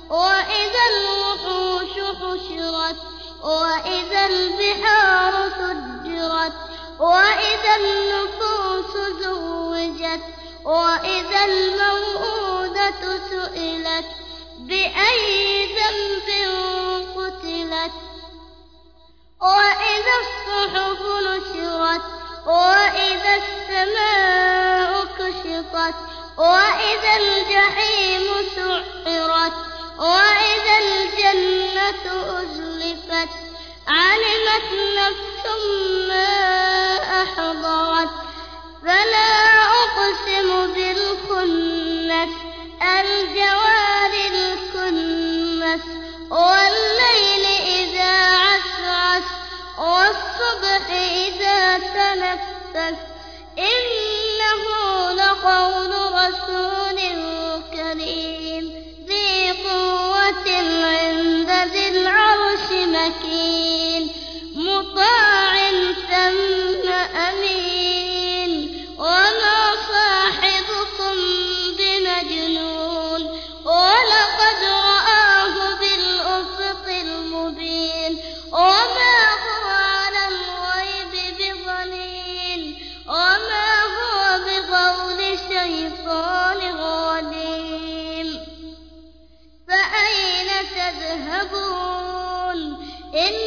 وإذا الوحوش حشرت وإذا البحار سجرت وإذا النفوس زوجت وإذا الموءودة سئلت بأي ذنب قتلت وإذا الصحف نشرت وإذا السماء كشطت وإذا الجحيم سعرت وإذا الجنة أزلفت علمت نفس ما أحضرت فلا أقسم بالخنس الجوار الكنس والليل إذا عسعس والصبح إذا تنفس إنه لقول رسول كريم ذي قوة عند ذي العرش مكين مطاع ثم أمين وما صاحبكم بمجنون ولقد رآه بالأفق المبين وما هو على الغيب بضنين وما هو بقول شيطان رجيم فأين تذهبون